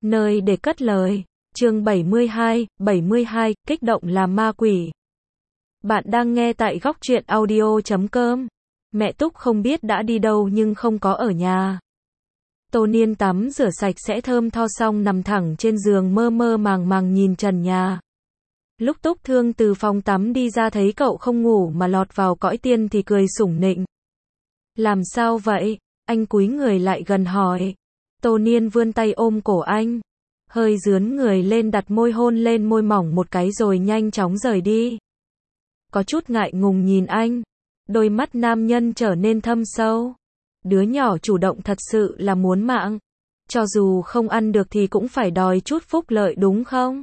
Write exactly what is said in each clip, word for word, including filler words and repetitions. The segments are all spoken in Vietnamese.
Nơi để cất lời. Chương bảy mươi hai, bảy mươi hai, kích động làm ma quỷ. Bạn đang nghe tại góc truyện audio chấm com. Mẹ Túc không biết đã đi đâu nhưng không có ở nhà. Tô Niên tắm rửa sạch sẽ thơm tho xong nằm thẳng trên giường mơ mơ màng màng nhìn trần nhà. Lúc Túc Thương từ phòng tắm đi ra thấy cậu không ngủ mà lọt vào cõi tiên thì cười sủng nịnh. Làm sao vậy? Anh cúi người lại gần hỏi. Tô Niên vươn tay ôm cổ anh, hơi dướn người lên đặt môi hôn lên môi mỏng một cái rồi nhanh chóng rời đi. Có chút ngại ngùng nhìn anh, đôi mắt nam nhân trở nên thâm sâu. Đứa nhỏ chủ động thật sự là muốn mạng, cho dù không ăn được thì cũng phải đòi chút phúc lợi đúng không?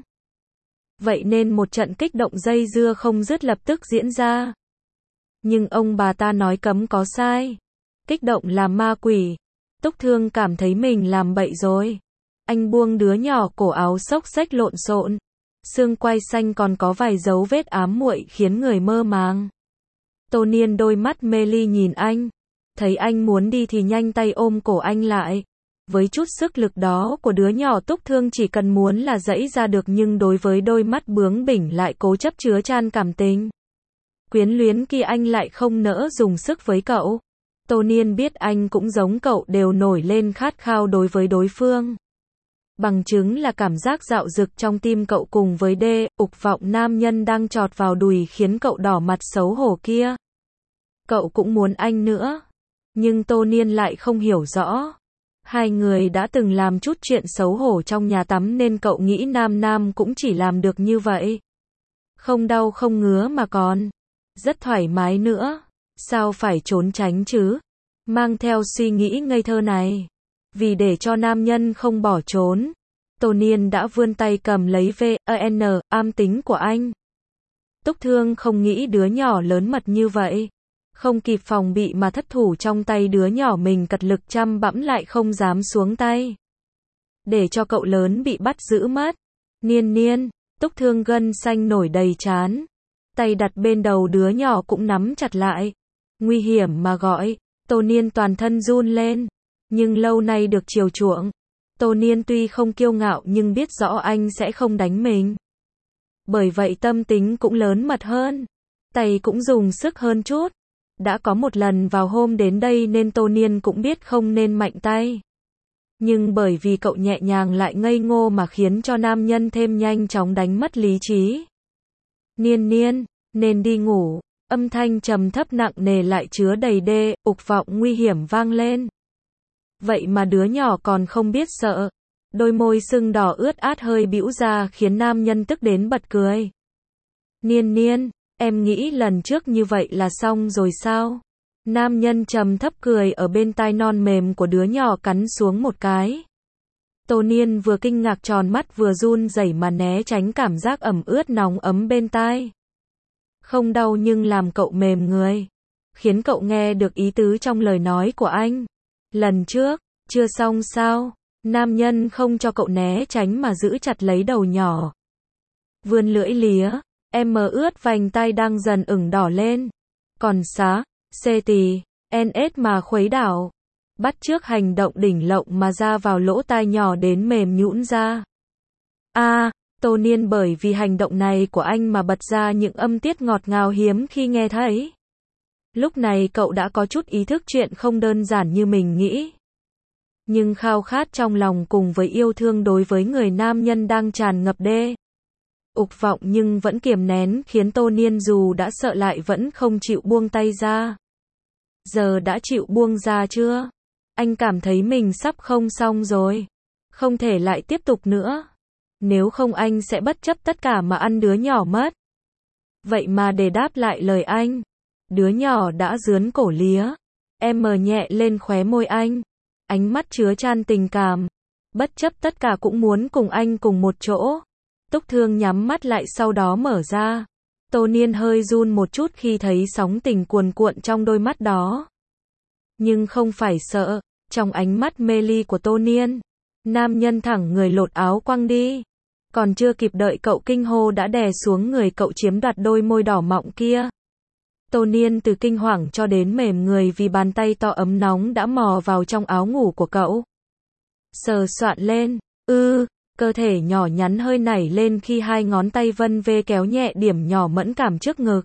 Vậy nên một trận kích động dây dưa không dứt lập tức diễn ra. Nhưng ông bà ta nói cấm có sai. Kích động làm ma quỷ. Túc Thương cảm thấy mình làm bậy rồi. Anh buông đứa nhỏ, cổ áo xốc xếch lộn xộn, xương quai xanh còn có vài dấu vết ám muội khiến người mơ màng. Tô Niên đôi mắt mê ly nhìn anh, thấy anh muốn đi thì nhanh tay ôm cổ anh lại. Với chút sức lực đó của đứa nhỏ, Túc Thương chỉ cần muốn là giãy ra được, nhưng đối với đôi mắt bướng bỉnh lại cố chấp chứa chan cảm tình quyến luyến kia anh lại không nỡ dùng sức với cậu. Tô Niên biết anh cũng giống cậu, đều nổi lên khát khao đối với đối phương. Bằng chứng là cảm giác dạo dực trong tim cậu cùng với đê, ục vọng nam nhân đang chọt vào đùi khiến cậu đỏ mặt xấu hổ kia. Cậu cũng muốn anh nữa. Nhưng Tô Niên lại không hiểu rõ. Hai người đã từng làm chút chuyện xấu hổ trong nhà tắm nên cậu nghĩ nam nam cũng chỉ làm được như vậy. Không đau không ngứa mà còn rất thoải mái nữa. Sao phải trốn tránh chứ? Mang theo suy nghĩ ngây thơ này, vì để cho nam nhân không bỏ trốn, Tô Niên đã vươn tay cầm lấy vê en am tính của anh. Túc Thương không nghĩ đứa nhỏ lớn mật như vậy, không kịp phòng bị mà thất thủ trong tay đứa nhỏ mình cật lực chăm bẵm lại không dám xuống tay. Để cho cậu lớn bị bắt giữ mất. Niên Niên, Túc Thương gân xanh nổi đầy trán, tay đặt bên đầu đứa nhỏ cũng nắm chặt lại. Nguy hiểm mà gọi. Tô Niên toàn thân run lên. Nhưng lâu nay được chiều chuộng, Tô Niên tuy không kiêu ngạo nhưng biết rõ anh sẽ không đánh mình. Bởi vậy tâm tính cũng lớn mật hơn, tay cũng dùng sức hơn chút. Đã có một lần vào hôm đến đây nên Tô Niên cũng biết không nên mạnh tay. Nhưng bởi vì cậu nhẹ nhàng lại ngây ngô mà khiến cho nam nhân thêm nhanh chóng đánh mất lý trí. Niên Niên, nên đi ngủ. Âm thanh trầm thấp nặng nề lại chứa đầy đê, ục vọng nguy hiểm vang lên. Vậy mà đứa nhỏ còn không biết sợ. Đôi môi sưng đỏ ướt át hơi bĩu ra khiến nam nhân tức đến bật cười. Niên Niên, em nghĩ lần trước như vậy là xong rồi sao? Nam nhân trầm thấp cười ở bên tai non mềm của đứa nhỏ cắn xuống một cái. Tô Niên vừa kinh ngạc tròn mắt vừa run rẩy mà né tránh cảm giác ẩm ướt nóng ấm bên tai. Không đau nhưng làm cậu mềm người, khiến cậu nghe được ý tứ trong lời nói của anh. Lần trước, chưa xong sao? Nam nhân không cho cậu né tránh mà giữ chặt lấy đầu nhỏ. Vươn lưỡi lía, em mờ ướt vành tay đang dần ửng đỏ lên. Còn xá, xê tì, en ét mà khuấy đảo. Bắt chước hành động đỉnh lộng mà ra vào lỗ tai nhỏ đến mềm nhũn ra. A à, Tô Niên bởi vì hành động này của anh mà bật ra những âm tiết ngọt ngào hiếm khi nghe thấy. Lúc này cậu đã có chút ý thức chuyện không đơn giản như mình nghĩ. Nhưng khao khát trong lòng cùng với yêu thương đối với người nam nhân đang tràn ngập đê, ục vọng nhưng vẫn kiềm nén khiến Tô Niên dù đã sợ lại vẫn không chịu buông tay ra. Giờ đã chịu buông ra chưa? Anh cảm thấy mình sắp không xong rồi. Không thể lại tiếp tục nữa. Nếu không anh sẽ bất chấp tất cả mà ăn đứa nhỏ mất. Vậy mà để đáp lại lời anh, đứa nhỏ đã dướn cổ lía, em mờ nhẹ lên khóe môi anh, ánh mắt chứa chan tình cảm, bất chấp tất cả cũng muốn cùng anh cùng một chỗ. Túc Thương nhắm mắt lại sau đó mở ra. Tô Niên hơi run một chút khi thấy sóng tình cuồn cuộn trong đôi mắt đó. Nhưng không phải sợ, trong ánh mắt mê ly của Tô Niên, nam nhân thẳng người lột áo quăng đi. Còn chưa kịp đợi cậu kinh hô đã đè xuống người cậu chiếm đoạt đôi môi đỏ mọng kia. Tô Niên từ kinh hoàng cho đến mềm người vì bàn tay to ấm nóng đã mò vào trong áo ngủ của cậu. Sờ soạn lên, ư, Cơ thể nhỏ nhắn hơi nảy lên khi hai ngón tay vân vê kéo nhẹ điểm nhỏ mẫn cảm trước ngực.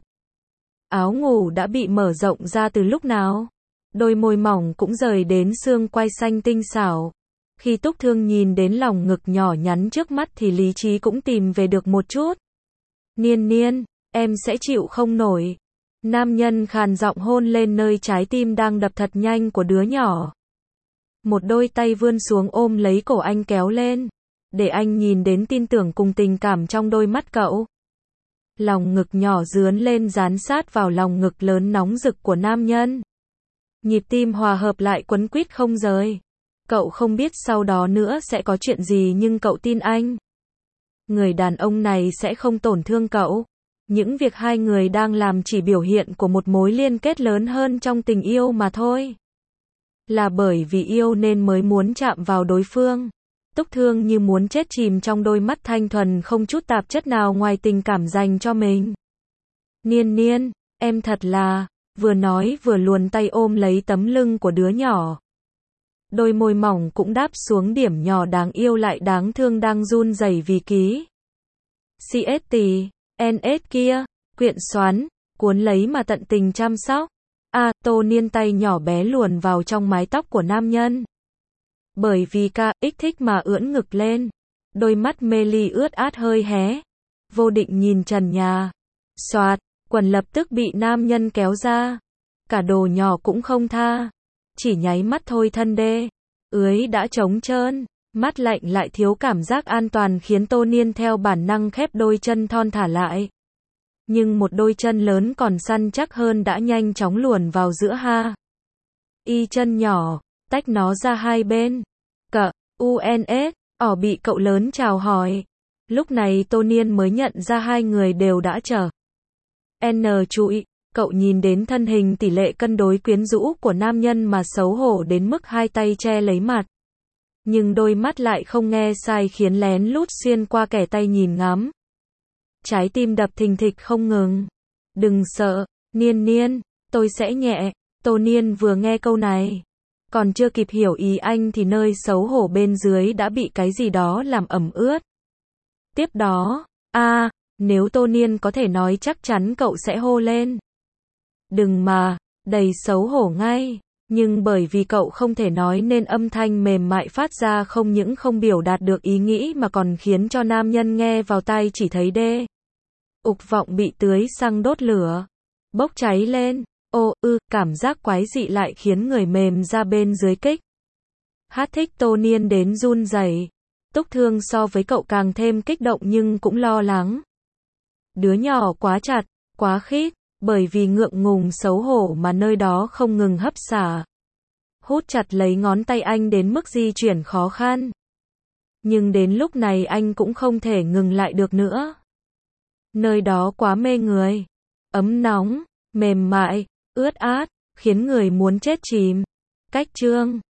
Áo ngủ đã bị mở rộng ra từ lúc nào. Đôi môi mỏng cũng rời đến xương quai xanh tinh xảo. Khi Túc Thương nhìn đến lòng ngực nhỏ nhắn trước mắt thì lý trí cũng tìm về được một chút. Niên Niên, em sẽ chịu không nổi. Nam nhân khàn giọng hôn lên nơi trái tim đang đập thật nhanh của đứa nhỏ. Một đôi tay vươn xuống ôm lấy cổ anh kéo lên. Để anh nhìn đến tin tưởng cùng tình cảm trong đôi mắt cậu. Lòng ngực nhỏ dướn lên dán sát vào lòng ngực lớn nóng rực của nam nhân. Nhịp tim hòa hợp lại quấn quýt không rời. Cậu không biết sau đó nữa sẽ có chuyện gì nhưng cậu tin anh. Người đàn ông này sẽ không tổn thương cậu. Những việc hai người đang làm chỉ biểu hiện của một mối liên kết lớn hơn trong tình yêu mà thôi. Là bởi vì yêu nên mới muốn chạm vào đối phương. Túc Thương như muốn chết chìm trong đôi mắt thanh thuần không chút tạp chất nào ngoài tình cảm dành cho mình. Niên Niên, em thật là, vừa nói vừa luồn tay ôm lấy tấm lưng của đứa nhỏ. Đôi môi mỏng cũng đáp xuống điểm nhỏ đáng yêu lại đáng thương đang run rẩy vì ký. xê ét tê, en ét kia, quyện xoắn, cuốn lấy mà tận tình chăm sóc. A, Tô Niên tay nhỏ bé luồn vào trong mái tóc của nam nhân. Bởi vì ca ích thích mà ưỡn ngực lên. Đôi mắt mê ly ướt át hơi hé. Vô Định nhìn trần nhà. Xoạt, quần lập tức bị nam nhân kéo ra. Cả đồ nhỏ cũng không tha. Chỉ nháy mắt thôi thân đê. Ưới đã trống trơn. Mắt lạnh lại thiếu cảm giác an toàn khiến Tô Niên theo bản năng khép đôi chân thon thả lại. Nhưng một đôi chân lớn còn săn chắc hơn đã nhanh chóng luồn vào giữa ha. Y chân nhỏ, tách nó ra hai bên. Cờ, u en ét, ỏ bị cậu lớn chào hỏi. Lúc này Tô Niên mới nhận ra hai người đều đã chờ. N trụi, cậu nhìn đến thân hình tỷ lệ cân đối quyến rũ của nam nhân mà xấu hổ đến mức hai tay che lấy mặt. Nhưng đôi mắt lại không nghe sai khiến lén lút xuyên qua kẻ tay nhìn ngắm. Trái tim đập thình thịch không ngừng. Đừng sợ, Niên Niên, tôi sẽ nhẹ. Tô Niên vừa nghe câu này. Còn chưa kịp hiểu ý anh thì nơi xấu hổ bên dưới đã bị cái gì đó làm ẩm ướt. Tiếp đó, a à, nếu Tô Niên có thể nói chắc chắn cậu sẽ hô lên. Đừng mà, đầy xấu hổ ngay. Nhưng bởi vì cậu không thể nói nên âm thanh mềm mại phát ra không những không biểu đạt được ý nghĩ mà còn khiến cho nam nhân nghe vào tai chỉ thấy đê. Ục vọng bị tưới xăng đốt lửa. Bốc cháy lên. Ô ư, cảm giác quái dị lại khiến người mềm ra bên dưới kích. Hát thích Tô Niên đến run rẩy. Túc Thương so với cậu càng thêm kích động nhưng cũng lo lắng. Đứa nhỏ quá chặt, quá khít, bởi vì ngượng ngùng xấu hổ mà nơi đó không ngừng hấp xả. Hút chặt lấy ngón tay anh đến mức di chuyển khó khăn. Nhưng đến lúc này anh cũng không thể ngừng lại được nữa. Nơi đó quá mê người. Ấm nóng, mềm mại, ướt át, khiến người muốn chết chìm. Cách chương